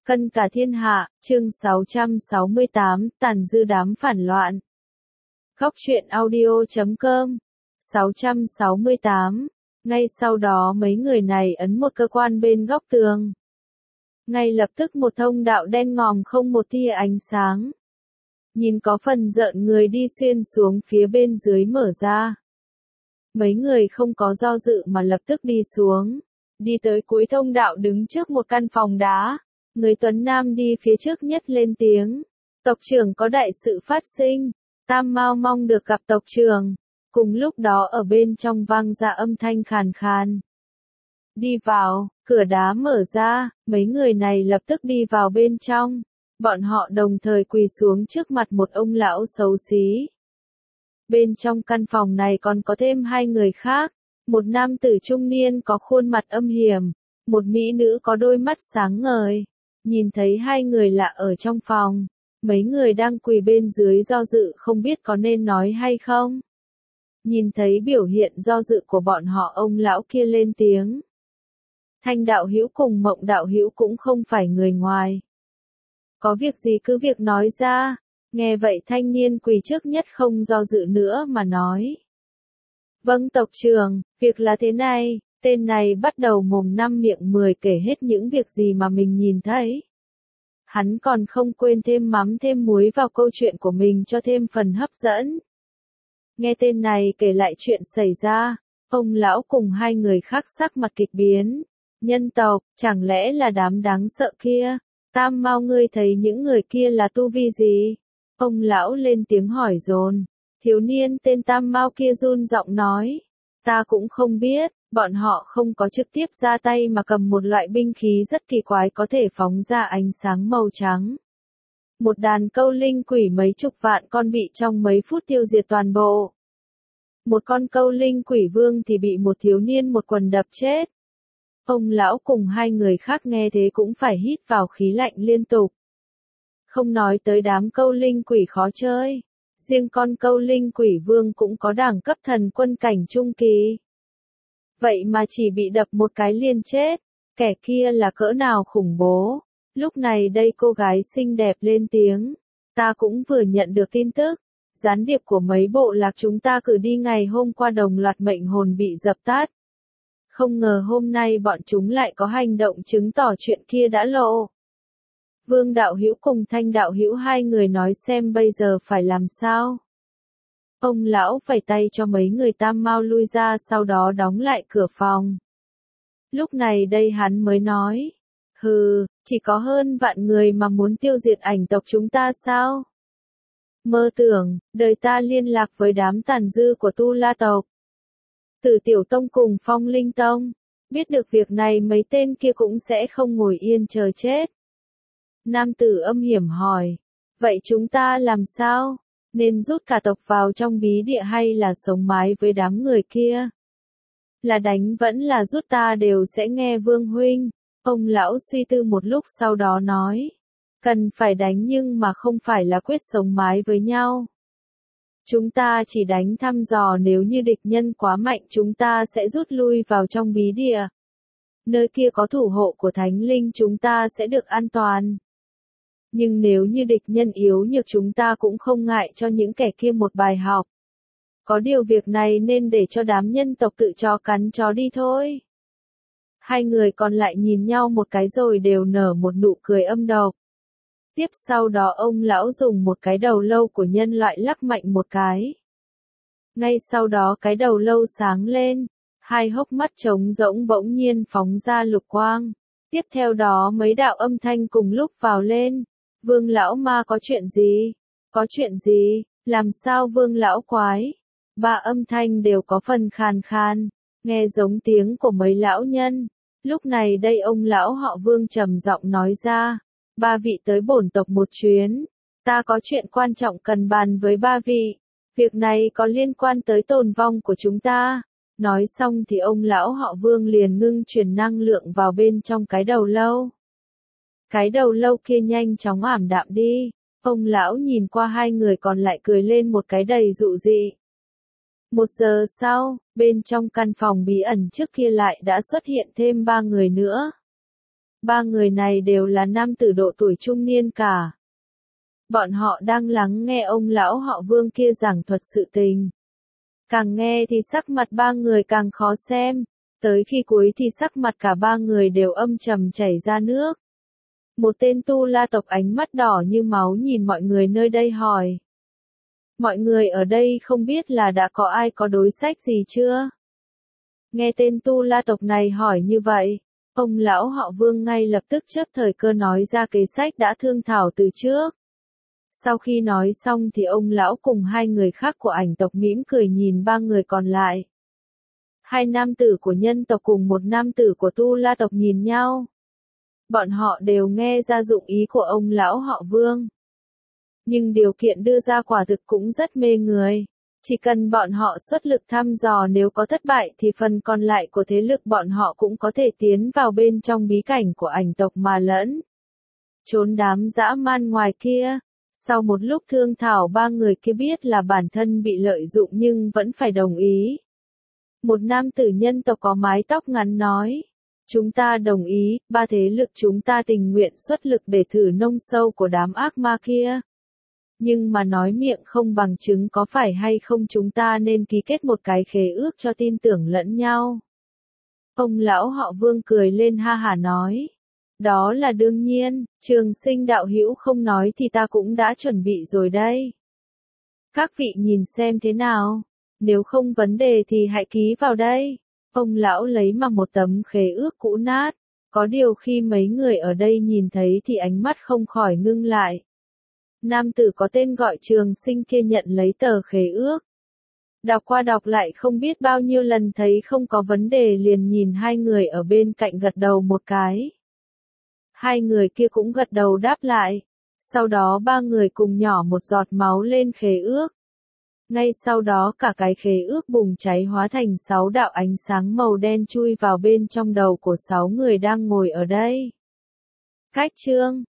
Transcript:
Cân cả thiên hạ, chương 668, tàn dư đám phản loạn. Góc truyện audio.com 668. Ngay sau đó mấy người này ấn một cơ quan bên góc tường. Ngay lập tức một thông đạo đen ngòm không một tia ánh sáng. Nhìn có phần rợn người đi xuyên xuống phía bên dưới mở ra. Mấy người không có do dự mà lập tức đi xuống. Đi tới cuối thông đạo đứng trước một căn phòng đá. Người tuấn nam đi phía trước nhất lên tiếng. Tộc trưởng có đại sự phát sinh. Tam Mao mong được gặp tộc trưởng. Cùng lúc đó ở bên trong vang ra âm thanh khàn khàn. Đi vào, cửa đá mở ra, mấy người này lập tức đi vào bên trong. Bọn họ đồng thời quỳ xuống trước mặt một ông lão xấu xí. Bên trong căn phòng này còn có thêm hai người khác. Một nam tử trung niên có khuôn mặt âm hiểm. Một mỹ nữ có đôi mắt sáng ngời. Nhìn thấy hai người lạ ở trong phòng. Mấy người đang quỳ bên dưới do dự không biết có nên nói hay không. Nhìn thấy biểu hiện do dự của bọn họ, ông lão kia lên tiếng. Thanh đạo hữu cùng Mộng đạo hữu cũng không phải người ngoài. Có việc gì cứ việc nói ra. Nghe vậy thanh niên quỳ trước nhất không do dự nữa mà nói. Vâng tộc trưởng, việc là thế này. Tên này bắt đầu mồm năm miệng 10 kể hết những việc gì mà mình nhìn thấy. Hắn còn không quên thêm mắm thêm muối vào câu chuyện của mình cho thêm phần hấp dẫn. Nghe tên này kể lại chuyện xảy ra, ông lão cùng hai người khác sắc mặt kịch biến. Nhân tộc, chẳng lẽ là đám đáng sợ kia? Tam Mao ngươi thấy những người kia là tu vi gì? Ông lão lên tiếng hỏi dồn. Thiếu niên tên Tam Mao kia run giọng nói. Ta cũng không biết. Bọn họ không có trực tiếp ra tay mà cầm một loại binh khí rất kỳ quái có thể phóng ra ánh sáng màu trắng. Một đàn câu linh quỷ mấy chục vạn con bị trong mấy phút tiêu diệt toàn bộ. Một con câu linh quỷ vương thì bị một thiếu niên một quần đập chết. Ông lão cùng hai người khác nghe thế cũng phải hít vào khí lạnh liên tục. Không nói tới đám câu linh quỷ khó chơi. Riêng con câu linh quỷ vương cũng có đẳng cấp thần quân cảnh trung kỳ. Vậy mà chỉ bị đập một cái liền chết, kẻ kia là cỡ nào khủng bố. Lúc này đây cô gái xinh đẹp lên tiếng, ta cũng vừa nhận được tin tức, gián điệp của mấy bộ lạc chúng ta cử đi ngày hôm qua đồng loạt mệnh hồn bị dập tắt. Không ngờ hôm nay bọn chúng lại có hành động chứng tỏ chuyện kia đã lộ. Vương đạo hữu cùng Thanh đạo hữu hai người nói xem bây giờ phải làm sao. Ông lão vẫy tay cho mấy người Tam Mao lui ra sau đó đóng lại cửa phòng. Lúc này đây hắn mới nói. Hừ, chỉ có hơn vạn người mà muốn tiêu diệt ảnh tộc chúng ta sao? Mơ tưởng, đời ta liên lạc với đám tàn dư của Tu La tộc. Tử Tiểu Tông cùng Phong Linh Tông. Biết được việc này mấy tên kia cũng sẽ không ngồi yên chờ chết. Nam tử âm hiểm hỏi. Vậy chúng ta làm sao? Nên rút cả tộc vào trong bí địa hay là sống mái với đám người kia? Là đánh vẫn là rút ta đều sẽ nghe Vương huynh. Ông lão suy tư một lúc sau đó nói. Cần phải đánh nhưng mà không phải là quyết sống mái với nhau. Chúng ta chỉ đánh thăm dò, nếu như địch nhân quá mạnh chúng ta sẽ rút lui vào trong bí địa. Nơi kia có thủ hộ của thánh linh chúng ta sẽ được an toàn. Nhưng nếu như địch nhân yếu nhược chúng ta cũng không ngại cho những kẻ kia một bài học. Có điều việc này nên để cho đám nhân tộc tự chó cắn chó đi thôi. Hai người còn lại nhìn nhau một cái rồi đều nở một nụ cười âm độc. Tiếp sau đó ông lão dùng một cái đầu lâu của nhân loại lắc mạnh một cái. Ngay sau đó cái đầu lâu sáng lên, hai hốc mắt trống rỗng bỗng nhiên phóng ra lục quang. Tiếp theo đó mấy đạo âm thanh cùng lúc vào lên. Vương lão ma có chuyện gì? Có chuyện gì? Làm sao vương lão quái? Ba âm thanh đều có phần khàn khàn, nghe giống tiếng của mấy lão nhân. Lúc này đây ông lão họ Vương trầm giọng nói ra. Ba vị tới bổn tộc một chuyến. Ta có chuyện quan trọng cần bàn với ba vị. Việc này có liên quan tới tồn vong của chúng ta. Nói xong thì ông lão họ Vương liền ngưng truyền năng lượng vào bên trong cái đầu lâu. Cái đầu lâu kia nhanh chóng ảm đạm đi. Ông lão nhìn qua hai người còn lại cười lên một cái đầy dụ dị. 1 giờ sau, bên trong căn phòng bí ẩn trước kia lại đã xuất hiện thêm 3 người nữa. Ba người này đều là nam tử độ tuổi trung niên cả. Bọn họ đang lắng nghe ông lão họ Vương kia giảng thuật sự tình. Càng nghe thì sắc mặt ba người càng khó xem, tới khi cuối thì sắc mặt cả ba người đều âm trầm chảy ra nước. Một tên Tu La tộc ánh mắt đỏ như máu nhìn mọi người nơi đây hỏi. Mọi người ở đây không biết là đã có ai có đối sách gì chưa? Nghe tên Tu La tộc này hỏi như vậy, ông lão họ Vương ngay lập tức chớp thời cơ nói ra kế sách đã thương thảo từ trước. Sau khi nói xong thì ông lão cùng hai người khác của ảnh tộc mỉm cười nhìn ba người còn lại. Hai nam tử của nhân tộc cùng một nam tử của Tu La tộc nhìn nhau. Bọn họ đều nghe ra dụng ý của ông lão họ Vương. Nhưng điều kiện đưa ra quả thực cũng rất mê người. Chỉ cần bọn họ xuất lực thăm dò, nếu có thất bại thì phần còn lại của thế lực bọn họ cũng có thể tiến vào bên trong bí cảnh của ảnh tộc mà lẫn. Trốn đám dã man ngoài kia. Sau một lúc thương thảo, ba người kia biết là bản thân bị lợi dụng nhưng vẫn phải đồng ý. Một nam tử nhân tộc có mái tóc ngắn nói. Chúng ta đồng ý, ba thế lực chúng ta tình nguyện xuất lực để thử nông sâu của đám ác ma kia. Nhưng mà nói miệng không bằng chứng, có phải hay không chúng ta nên ký kết một cái khế ước cho tin tưởng lẫn nhau. Ông lão họ Vương cười lên ha hả nói. Đó là đương nhiên, Trường Sinh đạo hữu không nói thì ta cũng đã chuẩn bị rồi đây. Các vị nhìn xem thế nào, nếu không vấn đề thì hãy ký vào đây. Ông lão lấy mà một tấm khế ước cũ nát, có điều khi mấy người ở đây nhìn thấy thì ánh mắt không khỏi ngưng lại. Nam tử có tên gọi Trường Sinh kia nhận lấy tờ khế ước. Đọc qua đọc lại không biết bao nhiêu lần thấy không có vấn đề liền nhìn hai người ở bên cạnh gật đầu một cái. Hai người kia cũng gật đầu đáp lại. Sau đó ba người cùng nhỏ một giọt máu lên khế ước. Ngay sau đó cả cái khế ước bùng cháy hóa thành 6 đạo ánh sáng màu đen chui vào bên trong đầu của 6 người đang ngồi ở đây. Cách chương